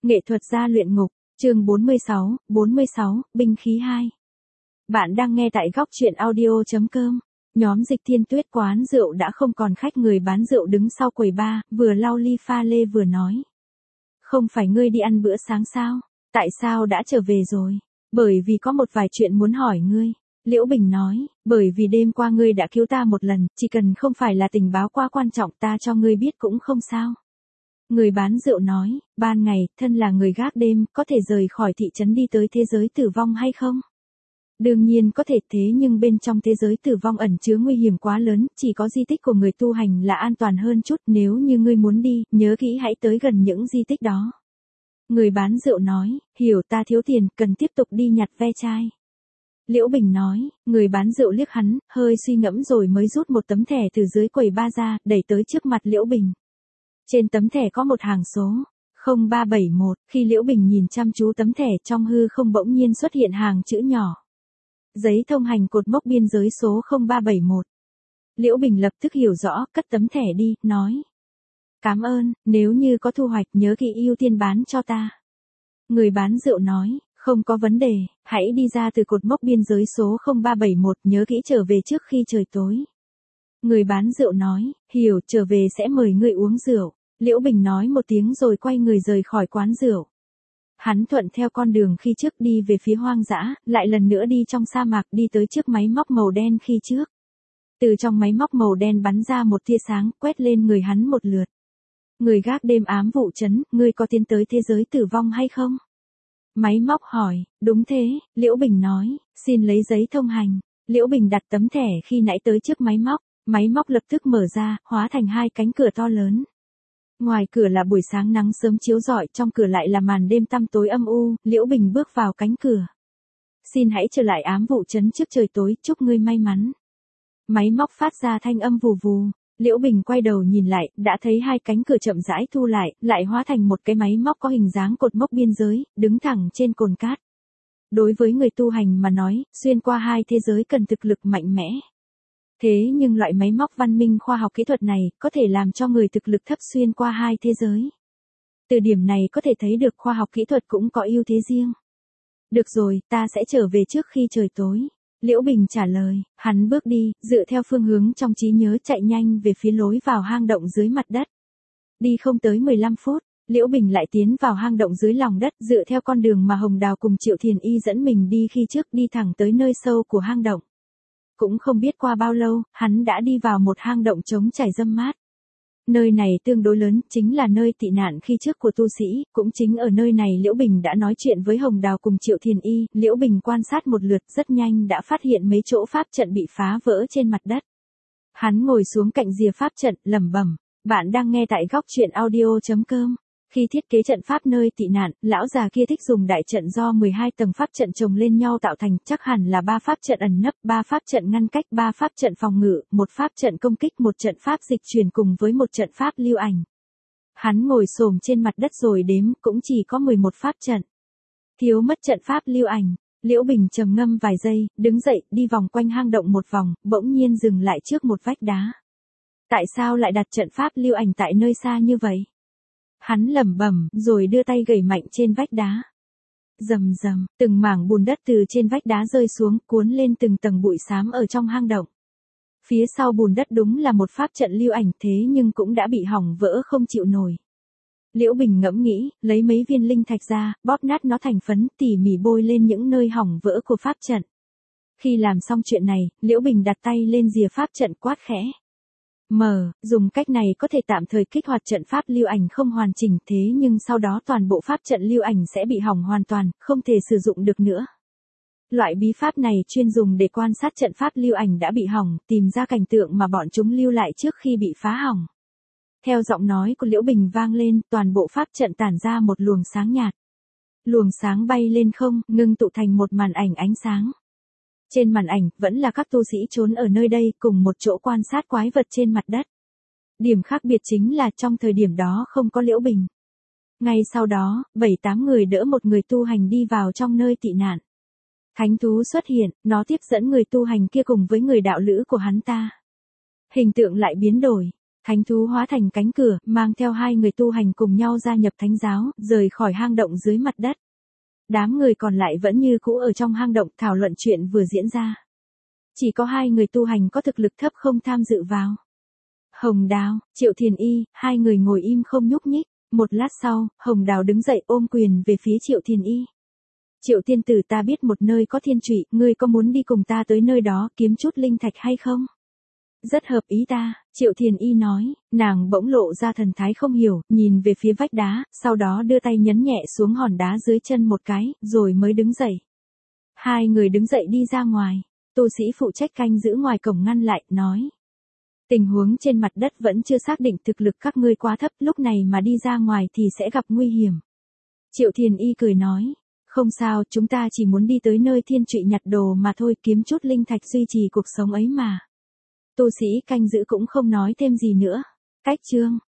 Nghệ thuật gia luyện ngục, chương 46, binh khí 2. Bạn đang nghe tại góc truyện audio.com. Nhóm Dịch Thiên Tuyết quán rượu đã không còn khách, người bán rượu đứng sau quầy bar, vừa lau ly pha lê vừa nói. Không phải ngươi đi ăn bữa sáng sao? Tại sao đã trở về rồi? Bởi vì có một vài chuyện muốn hỏi ngươi. Liễu Bình nói, bởi vì đêm qua ngươi đã cứu ta một lần, chỉ cần không phải là tình báo quá quan trọng ta cho ngươi biết cũng không sao. Người bán rượu nói, ban ngày, thân là người gác đêm, có thể rời khỏi thị trấn đi tới thế giới tử vong hay không? Đương nhiên có thể, thế nhưng bên trong thế giới tử vong ẩn chứa nguy hiểm quá lớn, chỉ có di tích của người tu hành là an toàn hơn chút, nếu như ngươi muốn đi, nhớ kỹ hãy tới gần những di tích đó. Người bán rượu nói, hiểu, ta thiếu tiền, cần tiếp tục đi nhặt ve chai. Liễu Bình nói, người bán rượu liếc hắn, hơi suy ngẫm rồi mới rút một tấm thẻ từ dưới quầy bar ra, đẩy tới trước mặt Liễu Bình. Trên tấm thẻ có một hàng số, 0371, khi Liễu Bình nhìn chăm chú tấm thẻ trong hư không bỗng nhiên xuất hiện hàng chữ nhỏ. Giấy thông hành cột mốc biên giới số 0371. Liễu Bình lập tức hiểu rõ, cất tấm thẻ đi, nói. Cảm ơn, nếu như có thu hoạch nhớ kỹ ưu tiên bán cho ta. Người bán rượu nói, không có vấn đề, hãy đi ra từ cột mốc biên giới số 0371, nhớ kỹ trở về trước khi trời tối. Người bán rượu nói, hiểu, trở về sẽ mời ngươi uống rượu. Liễu Bình nói một tiếng rồi quay người rời khỏi quán rượu. Hắn thuận theo con đường khi trước đi về phía hoang dã, lại lần nữa đi trong sa mạc đi tới trước máy móc màu đen khi trước. Từ trong máy móc màu đen bắn ra một tia sáng, quét lên người hắn một lượt. Người gác đêm ám vụ trấn, ngươi có tiến tới thế giới tử vong hay không? Máy móc hỏi, đúng thế, Liễu Bình nói, xin lấy giấy thông hành. Liễu Bình đặt tấm thẻ khi nãy tới trước máy móc lập tức mở ra, hóa thành hai cánh cửa to lớn. Ngoài cửa là buổi sáng nắng sớm chiếu rọi, trong cửa lại là màn đêm tăm tối âm u, Liễu Bình bước vào cánh cửa. Xin hãy trở lại ám vụ trấn trước trời tối, chúc ngươi may mắn. Máy móc phát ra thanh âm vù vù, Liễu Bình quay đầu nhìn lại, đã thấy hai cánh cửa chậm rãi thu lại hóa thành một cái máy móc có hình dáng cột mốc biên giới, đứng thẳng trên cồn cát. Đối với người tu hành mà nói, xuyên qua hai thế giới cần thực lực mạnh mẽ. Thế nhưng loại máy móc văn minh khoa học kỹ thuật này có thể làm cho người thực lực thấp xuyên qua hai thế giới. Từ điểm này có thể thấy được khoa học kỹ thuật cũng có ưu thế riêng. Được rồi, ta sẽ trở về trước khi trời tối. Liễu Bình trả lời, hắn bước đi, dựa theo phương hướng trong trí nhớ chạy nhanh về phía lối vào hang động dưới mặt đất. Đi không tới 15 phút, Liễu Bình lại tiến vào hang động dưới lòng đất, dựa theo con đường mà Hồng Đào cùng Triệu Thiền Y dẫn mình đi khi trước, đi thẳng tới nơi sâu của hang động. Cũng không biết qua bao lâu, hắn đã đi vào một hang động trống trải râm mát. Nơi này tương đối lớn, chính là nơi tị nạn khi trước của tu sĩ, cũng chính ở nơi này Liễu Bình đã nói chuyện với Hồng Đào cùng Triệu Thiền Y. Liễu Bình quan sát một lượt rất nhanh đã phát hiện mấy chỗ pháp trận bị phá vỡ trên mặt đất. Hắn ngồi xuống cạnh rìa pháp trận, lẩm bẩm, bạn đang nghe tại góc truyện audio.com. Khi thiết kế trận pháp nơi tị nạn, lão già kia thích dùng đại trận do 12 tầng pháp trận chồng lên nhau tạo thành, chắc hẳn là 3 pháp trận ẩn nấp, 3 pháp trận ngăn cách, 3 pháp trận phòng ngự, 1 pháp trận công kích, 1 trận pháp dịch chuyển cùng với 1 trận pháp lưu ảnh. Hắn ngồi xổm trên mặt đất rồi đếm, cũng chỉ có 11 pháp trận. Thiếu mất trận pháp lưu ảnh. Liễu Bình trầm ngâm vài giây, đứng dậy, đi vòng quanh hang động một vòng, bỗng nhiên dừng lại trước một vách đá. Tại sao lại đặt trận pháp lưu ảnh tại nơi xa như vậy? Hắn lẩm bẩm, rồi đưa tay gẩy mạnh trên vách đá. Rầm rầm, từng mảng bùn đất từ trên vách đá rơi xuống, cuốn lên từng tầng bụi xám ở trong hang động. Phía sau bùn đất đúng là một pháp trận lưu ảnh, thế nhưng cũng đã bị hỏng vỡ không chịu nổi. Liễu Bình ngẫm nghĩ, lấy mấy viên linh thạch ra, bóp nát nó thành phấn, tỉ mỉ bôi lên những nơi hỏng vỡ của pháp trận. Khi làm xong chuyện này, Liễu Bình đặt tay lên rìa pháp trận quát khẽ. Dùng cách này có thể tạm thời kích hoạt trận pháp lưu ảnh không hoàn chỉnh, thế nhưng sau đó toàn bộ pháp trận lưu ảnh sẽ bị hỏng hoàn toàn, không thể sử dụng được nữa. Loại bí pháp này chuyên dùng để quan sát trận pháp lưu ảnh đã bị hỏng, tìm ra cảnh tượng mà bọn chúng lưu lại trước khi bị phá hỏng. Theo giọng nói của Liễu Bình vang lên, toàn bộ pháp trận tản ra một luồng sáng nhạt. Luồng sáng bay lên không, ngưng tụ thành một màn ảnh ánh sáng. Trên màn ảnh, vẫn là các tu sĩ trốn ở nơi đây, cùng một chỗ quan sát quái vật trên mặt đất. Điểm khác biệt chính là trong thời điểm đó không có Liễu Bình. Ngay sau đó, 7-8 người đỡ một người tu hành đi vào trong nơi tị nạn. Thánh thú xuất hiện, nó tiếp dẫn người tu hành kia cùng với người đạo lữ của hắn ta. Hình tượng lại biến đổi. Thánh thú hóa thành cánh cửa, mang theo hai người tu hành cùng nhau gia nhập thánh giáo, rời khỏi hang động dưới mặt đất. Đám người còn lại vẫn như cũ ở trong hang động thảo luận chuyện vừa diễn ra. Chỉ có hai người tu hành có thực lực thấp không tham dự vào. Hồng Đào, Triệu Thiền Y, hai người ngồi im không nhúc nhích. Một lát sau, Hồng Đào đứng dậy ôm quyền về phía Triệu Thiền Y. Triệu tiên tử, ta biết một nơi có thiên trụy, ngươi có muốn đi cùng ta tới nơi đó kiếm chút linh thạch hay không? Rất hợp ý ta, Triệu Thiền Y nói, nàng bỗng lộ ra thần thái không hiểu, nhìn về phía vách đá, sau đó đưa tay nhấn nhẹ xuống hòn đá dưới chân một cái, rồi mới đứng dậy. Hai người đứng dậy đi ra ngoài, tu sĩ phụ trách canh giữ ngoài cổng ngăn lại, nói. Tình huống trên mặt đất vẫn chưa xác định, thực lực các ngươi quá thấp, lúc này mà đi ra ngoài thì sẽ gặp nguy hiểm. Triệu Thiền Y cười nói, không sao, chúng ta chỉ muốn đi tới nơi thiên trụy nhặt đồ mà thôi, kiếm chút linh thạch duy trì cuộc sống ấy mà. Tu sĩ canh giữ cũng không nói thêm gì nữa. Cách chương